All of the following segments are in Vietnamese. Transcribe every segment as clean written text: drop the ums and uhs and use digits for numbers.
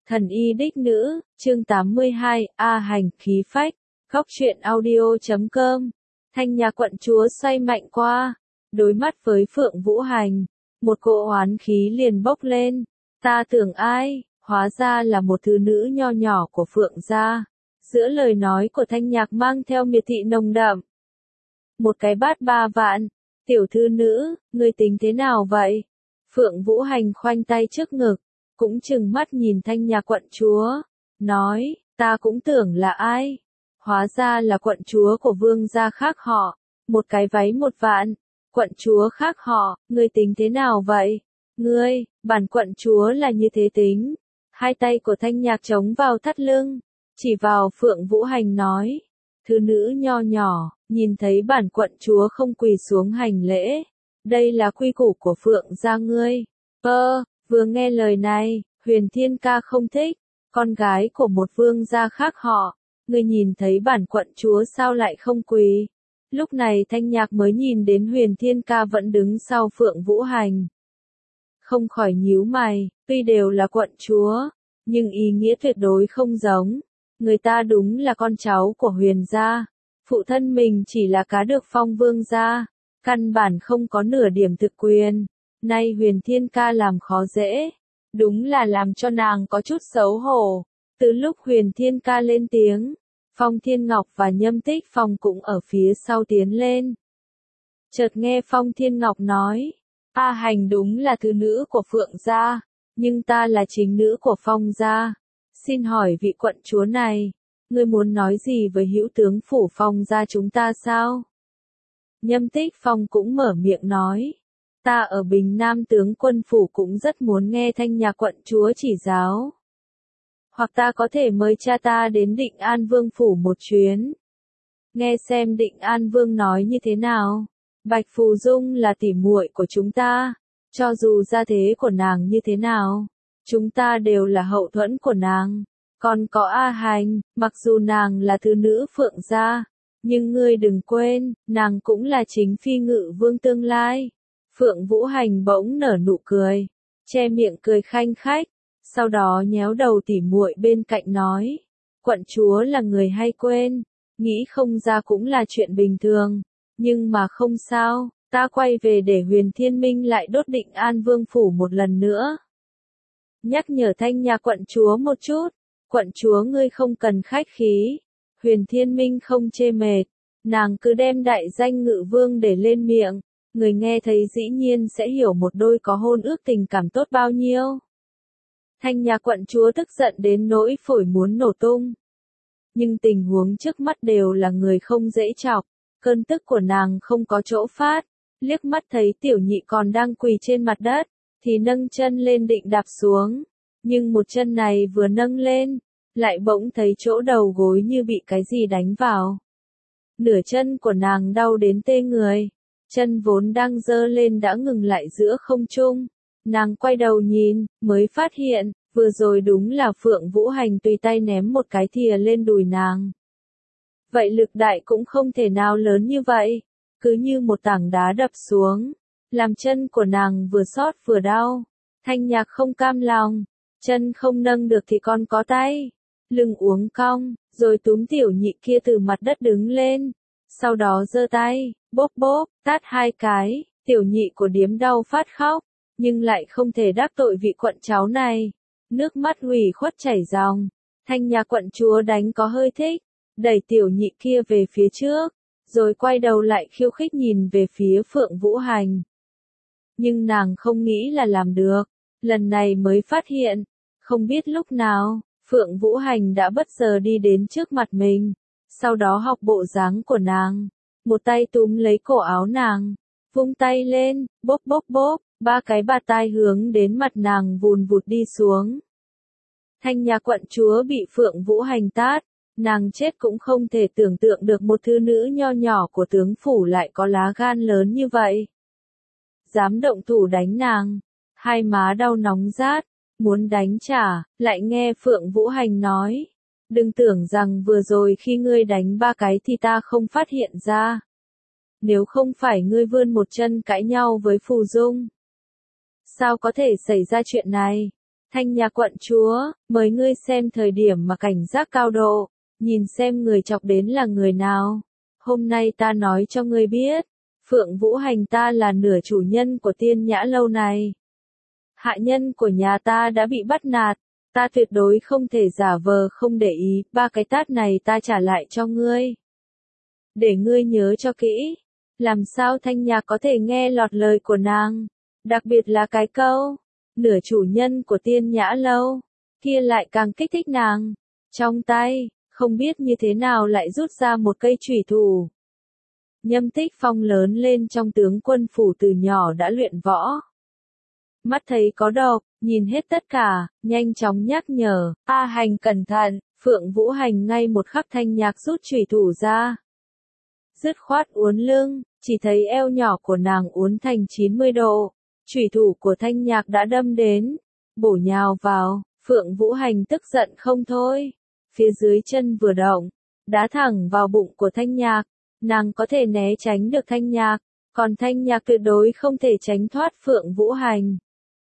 Thần y đích nữ, chương 82, A hành khí phách, góc truyện audio.com. Thanh nhà quận chúa xoay mạnh qua, đối mắt với Phượng Vũ Hành, một cỗ oán khí liền bốc lên. Ta tưởng ai, hóa ra là một thứ nữ nho nhỏ của Phượng gia. Giữa lời nói của Thanh Nhạc mang theo miệt thị nồng đậm. Một cái bát 3 vạn, tiểu thư nữ, ngươi tính thế nào vậy? Phượng Vũ Hành khoanh tay trước ngực, cũng trừng mắt nhìn Thanh nhà quận chúa, nói, ta cũng tưởng là ai, hóa ra là quận chúa của vương gia khác họ, một cái váy 1 vạn, quận chúa khác họ, ngươi tính thế nào vậy? Ngươi, bản quận chúa là như thế tính. Hai tay của Thanh Nhạc chống vào thắt lưng, chỉ vào Phượng Vũ Hành nói, thứ nữ nho nhỏ, nhìn thấy bản quận chúa không quỳ xuống hành lễ, đây là quy củ của Phượng gia ngươi. Vừa nghe lời này, Huyền Thiên Ca không thích, con gái của một vương gia khác họ, ngươi nhìn thấy bản quận chúa sao lại không quỳ? Lúc này Thanh Nhạc mới nhìn đến Huyền Thiên Ca vẫn đứng sau Phượng Vũ Hành. Không khỏi nhíu mày, tuy đều là quận chúa, nhưng ý nghĩa tuyệt đối không giống. Người ta đúng là con cháu của Huyền gia, phụ thân mình chỉ là cá được phong vương gia, căn bản không có nửa điểm thực quyền. Nay Huyền Thiên Ca làm khó dễ, đúng là làm cho nàng có chút xấu hổ. Từ lúc Huyền Thiên Ca lên tiếng, Phong Thiên Ngọc và Nhâm Tích Phong cũng ở phía sau tiến lên. Chợt nghe Phong Thiên Ngọc nói, A hành đúng là thứ nữ của Phượng gia, nhưng ta là chính nữ của Phong gia. Xin hỏi vị quận chúa này, ngươi muốn nói gì với hữu tướng phủ Phong gia chúng ta sao? Nhâm Tích Phong cũng mở miệng nói, ta ở Bình Nam tướng quân phủ cũng rất muốn nghe Thanh nhà quận chúa chỉ giáo. Hoặc ta có thể mời cha ta đến Định An Vương phủ một chuyến. Nghe xem Định An Vương nói như thế nào. Bạch Phù Dung là tỉ muội của chúng ta, cho dù gia thế của nàng như thế nào, chúng ta đều là hậu thuẫn của nàng. Còn có A Hành, mặc dù nàng là thứ nữ Phượng gia, nhưng ngươi đừng quên, nàng cũng là chính phi ngự vương tương lai. Phượng Vũ Hành bỗng nở nụ cười, che miệng cười khanh khách, sau đó nhéo đầu tỉ muội bên cạnh nói, quận chúa là người hay quên, nghĩ không ra cũng là chuyện bình thường, nhưng mà không sao, ta quay về để Huyền Thiên Minh lại đốt Định An Vương phủ một lần nữa. Nhắc nhở Thanh nhà quận chúa một chút, quận chúa ngươi không cần khách khí, Huyền Thiên Minh không chê mệt, nàng cứ đem đại danh ngự vương để lên miệng. Người nghe thấy dĩ nhiên sẽ hiểu một đôi có hôn ước tình cảm tốt bao nhiêu. Thanh nhà quận chúa tức giận đến nỗi phổi muốn nổ tung. Nhưng tình huống trước mắt đều là người không dễ chọc, cơn tức của nàng không có chỗ phát, liếc mắt thấy tiểu nhị còn đang quỳ trên mặt đất, thì nâng chân lên định đạp xuống. Nhưng một chân này vừa nâng lên, lại bỗng thấy chỗ đầu gối như bị cái gì đánh vào. Nửa chân của nàng đau đến tê người. Chân vốn đang giơ lên đã ngừng lại giữa không trung. Nàng quay đầu nhìn, mới phát hiện, vừa rồi đúng là Phượng Vũ Hành tùy tay ném một cái thìa lên đùi nàng. Vậy lực đại cũng không thể nào lớn như vậy, cứ như một tảng đá đập xuống, làm chân của nàng vừa xót vừa đau. Thanh Nhạc không cam lòng, chân không nâng được thì còn có tay, lưng uốn cong, rồi túm tiểu nhị kia từ mặt đất đứng lên. Sau đó giơ tay, bóp bóp, tát 2 cái, tiểu nhị của điếm đau phát khóc, nhưng lại không thể đắc tội vị quận cháu này. Nước mắt ủy khuất chảy ròng, Thanh nhà quận chúa đánh có hơi thích, đẩy tiểu nhị kia về phía trước, rồi quay đầu lại khiêu khích nhìn về phía Phượng Vũ Hành. Nhưng nàng không nghĩ là làm được, lần này mới phát hiện, không biết lúc nào, Phượng Vũ Hành đã bất ngờ đi đến trước mặt mình. Sau đó học bộ dáng của nàng, một tay túm lấy cổ áo nàng, vung tay lên, bóp bóp bóp, 3 cái bạt tai hướng đến mặt nàng vùn vụt đi xuống. Thanh nhà quận chúa bị Phượng Vũ Hành tát, nàng chết cũng không thể tưởng tượng được một thư nữ nho nhỏ của tướng phủ lại có lá gan lớn như vậy. Dám động thủ đánh nàng, hai má đau nóng rát, muốn đánh trả, lại nghe Phượng Vũ Hành nói. Đừng tưởng rằng vừa rồi khi ngươi đánh 3 cái thì ta không phát hiện ra. Nếu không phải ngươi vươn một chân cãi nhau với Phù Dung. Sao có thể xảy ra chuyện này? Thanh Nhạc quận chúa, mời ngươi xem thời điểm mà cảnh giác cao độ, nhìn xem người chọc đến là người nào. Hôm nay ta nói cho ngươi biết, Phượng Vũ Hành ta là nửa chủ nhân của Tiên Nhã lâu này. Hạ nhân của nhà ta đã bị bắt nạt, ta tuyệt đối không thể giả vờ không để ý, 3 cái tát này ta trả lại cho ngươi. Để ngươi nhớ cho kỹ, làm sao Thanh Nhạc có thể nghe lọt lời của nàng, đặc biệt là cái câu, nửa chủ nhân của Tiên Nhã lâu, kia lại càng kích thích nàng. Trong tay, không biết như thế nào lại rút ra một cây chủy thủ. Nhâm Tích Phong lớn lên trong tướng quân phủ từ nhỏ đã luyện võ. Mắt thấy có độc, nhìn hết tất cả, nhanh chóng nhắc nhở, A Hành cẩn thận, Phượng Vũ Hành ngay một khắc Thanh Nhạc rút chủy thủ ra. Dứt khoát uốn lưng, chỉ thấy eo nhỏ của nàng uốn thành 90 độ, chủy thủ của Thanh Nhạc đã đâm đến, bổ nhào vào, Phượng Vũ Hành tức giận không thôi, phía dưới chân vừa động, đá thẳng vào bụng của Thanh Nhạc, nàng có thể né tránh được Thanh Nhạc, còn Thanh Nhạc tuyệt đối không thể tránh thoát Phượng Vũ Hành.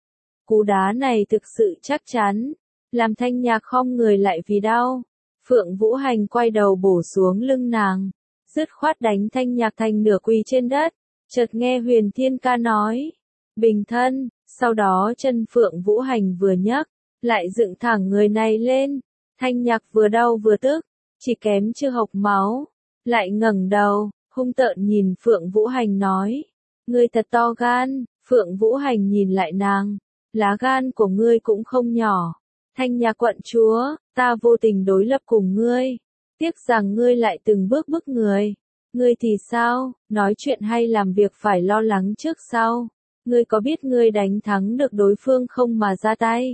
Cú đá này thực sự chắc chắn, làm Thanh Nhạc khom người lại vì đau. Phượng Vũ Hành quay đầu bổ xuống lưng nàng, dứt khoát đánh Thanh Nhạc thành nửa quỳ trên đất, chợt nghe Huyền Thiên Ca nói, bình thân, sau đó chân Phượng Vũ Hành vừa nhấc, lại dựng thẳng người này lên, Thanh Nhạc vừa đau vừa tức, chỉ kém chưa hộc máu, lại ngẩng đầu, hung tợn nhìn Phượng Vũ Hành nói, ngươi thật to gan. Phượng Vũ Hành nhìn lại nàng, lá gan của ngươi cũng không nhỏ. Thanh Nhạc quận chúa, ta vô tình đối lập cùng ngươi, tiếc rằng ngươi lại từng bước bức người. Ngươi thì sao, nói chuyện hay làm việc phải lo lắng trước sau. Ngươi có biết ngươi đánh thắng được đối phương không mà ra tay?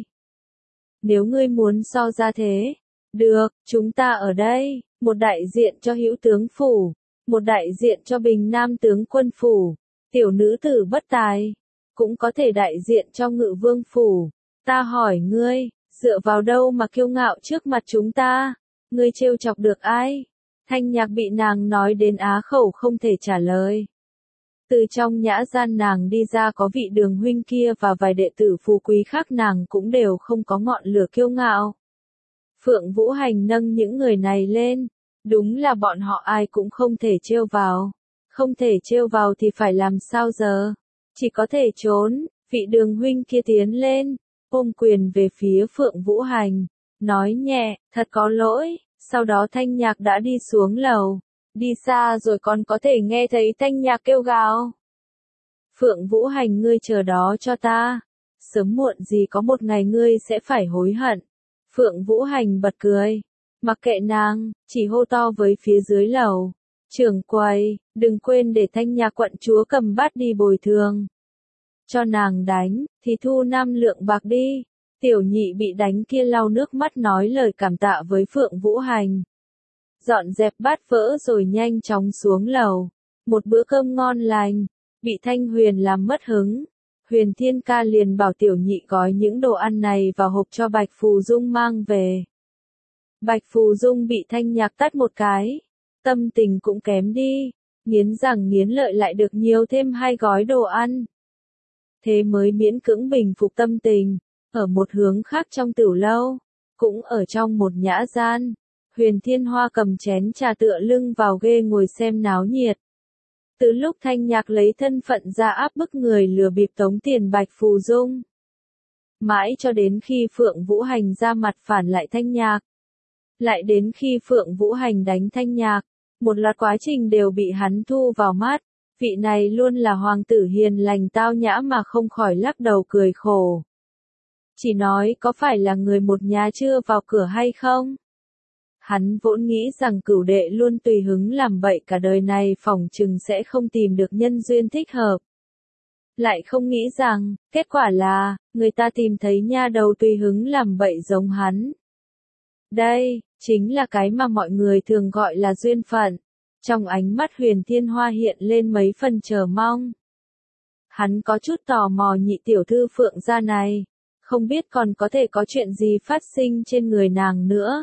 Nếu ngươi muốn so ra thế, được, chúng ta ở đây, một đại diện cho Hữu tướng phủ, một đại diện cho Bình Nam tướng quân phủ, tiểu nữ tử bất tài, cũng có thể đại diện cho Ngự vương phủ. Ta hỏi ngươi, dựa vào đâu mà kiêu ngạo trước mặt chúng ta? Ngươi trêu chọc được ai? Thanh Nhạc bị nàng nói đến á khẩu không thể trả lời. Từ trong nhã gian nàng đi ra có vị Đường huynh kia và vài đệ tử phú quý khác nàng cũng đều không có ngọn lửa kiêu ngạo. Phượng Vũ Hành nâng những người này lên, đúng là bọn họ ai cũng không thể trêu vào. Không thể trêu vào thì phải làm sao giờ? Chỉ có thể trốn. Vị Đường huynh kia tiến lên, ôm quyền về phía Phượng Vũ Hành, nói nhẹ, thật có lỗi. Sau đó Thanh Nhạc đã đi xuống lầu, đi xa rồi còn có thể nghe thấy Thanh Nhạc kêu gào. Phượng Vũ Hành, ngươi chờ đó cho ta, sớm muộn gì có một ngày ngươi sẽ phải hối hận. Phượng Vũ Hành bật cười, mặc kệ nàng, chỉ hô to với phía dưới lầu, trưởng quầy, đừng quên để Thanh Nhạc quận chúa cầm bát đi bồi thường. Cho nàng đánh, thì thu 5 lượng bạc đi. Tiểu nhị bị đánh kia lau nước mắt nói lời cảm tạ với Phượng Vũ Hành. Dọn dẹp bát vỡ rồi nhanh chóng xuống lầu. Một bữa cơm ngon lành, bị Thanh Huyền làm mất hứng. Huyền Thiên Ca liền bảo tiểu nhị gói những đồ ăn này vào hộp cho Bạch Phù Dung mang về. Bạch Phù Dung bị Thanh Nhạc tát một cái, tâm tình cũng kém đi, nghiến răng nghiến lợi lại được nhiều thêm 2 gói đồ ăn. Thế mới miễn cưỡng bình phục tâm tình. Ở một hướng khác trong tiểu lâu, cũng ở trong một nhã gian, Huyền Thiên Hoa cầm chén trà tựa lưng vào ghê ngồi xem náo nhiệt. Từ lúc Thanh Nhạc lấy thân phận ra áp bức người lừa bịp tống tiền Bạch Phù Dung, mãi cho đến khi Phượng Vũ Hành ra mặt phản lại Thanh Nhạc, lại đến khi Phượng Vũ Hành đánh Thanh Nhạc, một loạt quá trình đều bị hắn thu vào mắt. Vị này luôn là hoàng tử hiền lành tao nhã mà không khỏi lắc đầu cười khổ. Chỉ nói có phải là người một nhà chưa vào cửa hay không? Hắn vốn nghĩ rằng cửu đệ luôn tùy hứng làm bậy cả đời này phỏng chừng sẽ không tìm được nhân duyên thích hợp. Lại không nghĩ rằng, kết quả là, người ta tìm thấy nha đầu tùy hứng làm bậy giống hắn. Đây, chính là cái mà mọi người thường gọi là duyên phận. Trong ánh mắt Huyền Thiên Hoa hiện lên mấy phần chờ mong. Hắn có chút tò mò nhị tiểu thư Phượng gia này. Không biết còn có thể có chuyện gì phát sinh trên người nàng nữa.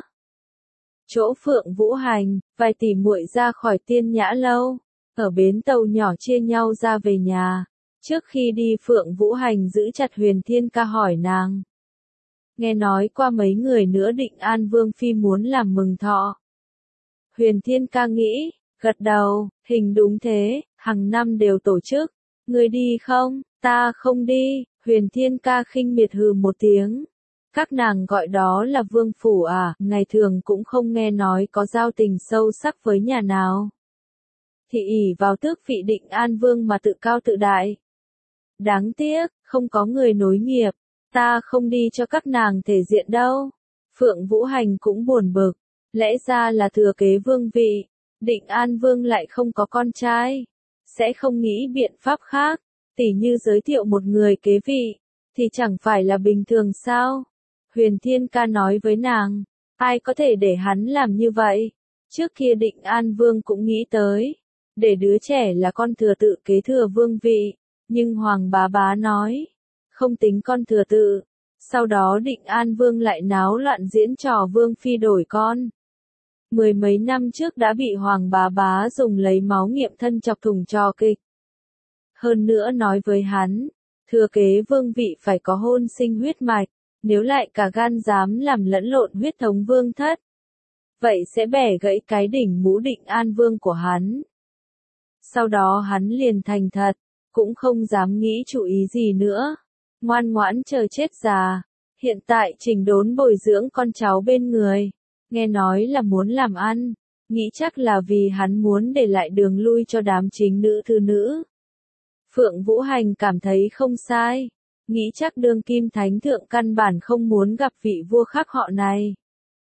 Chỗ Phượng Vũ Hành, vài tỷ muội ra khỏi Tiên Nhã lâu, ở bến tàu nhỏ chia nhau ra về nhà. Trước khi đi Phượng Vũ Hành giữ chặt Huyền Thiên Ca hỏi nàng. nghe nói qua mấy người nữa Định An Vương Phi muốn làm mừng thọ. Huyền Thiên Ca nghĩ, gật đầu, hình đúng thế, hàng năm đều tổ chức. Ngươi đi không? Ta không đi. Huyền Thiên Ca khinh miệt hừ một tiếng. Các nàng gọi đó là vương phủ à, ngày thường cũng không nghe nói có giao tình sâu sắc với nhà nào. Thì ỷ vào tước vị Định An Vương mà tự cao tự đại. Đáng tiếc, không có người nối nghiệp, ta không đi cho các nàng thể diện đâu. Phượng Vũ Hành cũng buồn bực, lẽ ra là thừa kế vương vị, Định An Vương lại không có con trai, sẽ không nghĩ biện pháp khác, tỉ như giới thiệu một người kế vị, thì chẳng phải là bình thường sao? Huyền Thiên Ca nói với nàng, ai có thể để hắn làm như vậy? Trước kia Định An Vương cũng nghĩ tới, để đứa trẻ là con thừa tự kế thừa vương vị, nhưng Hoàng Bá Bá nói, không tính con thừa tự. Sau đó Định An Vương lại náo loạn diễn trò Vương Phi đổi con. Mười mấy năm trước đã bị Hoàng Bá Bá dùng lấy máu nghiệm thân chọc thủng trò kịch. Hơn nữa nói với hắn, thừa kế vương vị phải có hôn sinh huyết mạch, nếu lại cả gan dám làm lẫn lộn huyết thống vương thất, vậy sẽ bẻ gãy cái đỉnh mũ Định An Vương của hắn. Sau đó hắn liền thành thật, cũng không dám nghĩ chủ ý gì nữa, ngoan ngoãn chờ chết già. Hiện tại chỉnh đốn bồi dưỡng con cháu bên người, nghe nói là muốn làm ăn, nghĩ chắc là vì hắn muốn để lại đường lui cho đám chính nữ thư nữ. Phượng Vũ Hành cảm thấy không sai, nghĩ chắc đương kim thánh thượng căn bản không muốn gặp vị vua khác họ này.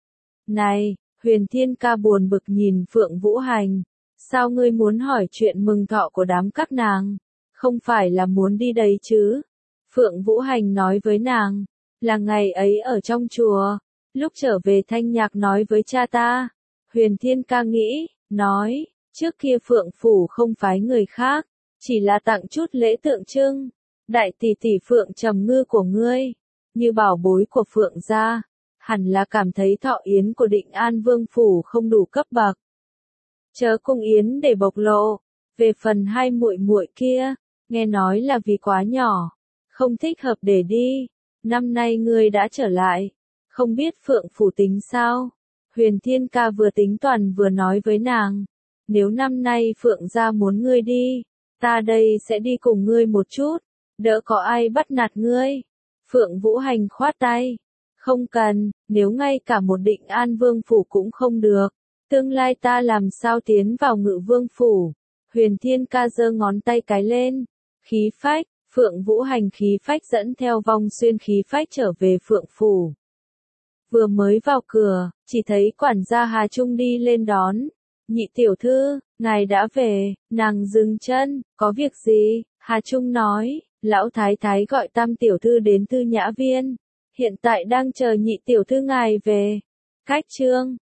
Này, Huyền Thiên Ca buồn bực nhìn Phượng Vũ Hành, sao ngươi muốn hỏi chuyện mừng thọ của đám các nàng, không phải là muốn đi đấy chứ? Phượng Vũ Hành nói với nàng, là ngày ấy ở trong chùa, lúc trở về Thanh Nhạc nói với cha ta. Huyền Thiên Ca nghĩ, nói, trước kia Phượng Phủ không phái người khác, chỉ là tặng chút lễ tượng trưng. Đại tỷ tỷ Phượng Trầm Ngư của ngươi, như bảo bối của Phượng gia, hẳn là cảm thấy thọ yến của Định An Vương Phủ không đủ cấp bậc. Chớ cung yến để bộc lộ. Về phần hai muội muội kia, nghe nói là vì quá nhỏ, không thích hợp để đi. Năm nay ngươi đã trở lại, không biết Phượng Phủ tính sao? Huyền Thiên Ca vừa tính toán vừa nói với nàng, nếu năm nay Phượng gia muốn ngươi đi, ta đây sẽ đi cùng ngươi một chút, đỡ có ai bắt nạt ngươi. Phượng Vũ Hành khoát tay, không cần, nếu ngay cả một Định An Vương Phủ cũng không được, tương lai ta làm sao tiến vào Ngự Vương Phủ? Huyền Thiên Ca giơ ngón tay cái lên, khí phách. Phượng Vũ Hành khí phách dẫn theo Vong Xuyên khí phách trở về Phượng Phủ. Vừa mới vào cửa, chỉ thấy quản gia Hà Trung đi lên đón. Nhị tiểu thư, ngài đã về. Nàng dừng chân, có việc gì? Hà Trung nói, lão thái thái gọi Tam tiểu thư đến Tư Nhã Viên, hiện tại đang chờ nhị tiểu thư ngài về. Cách chương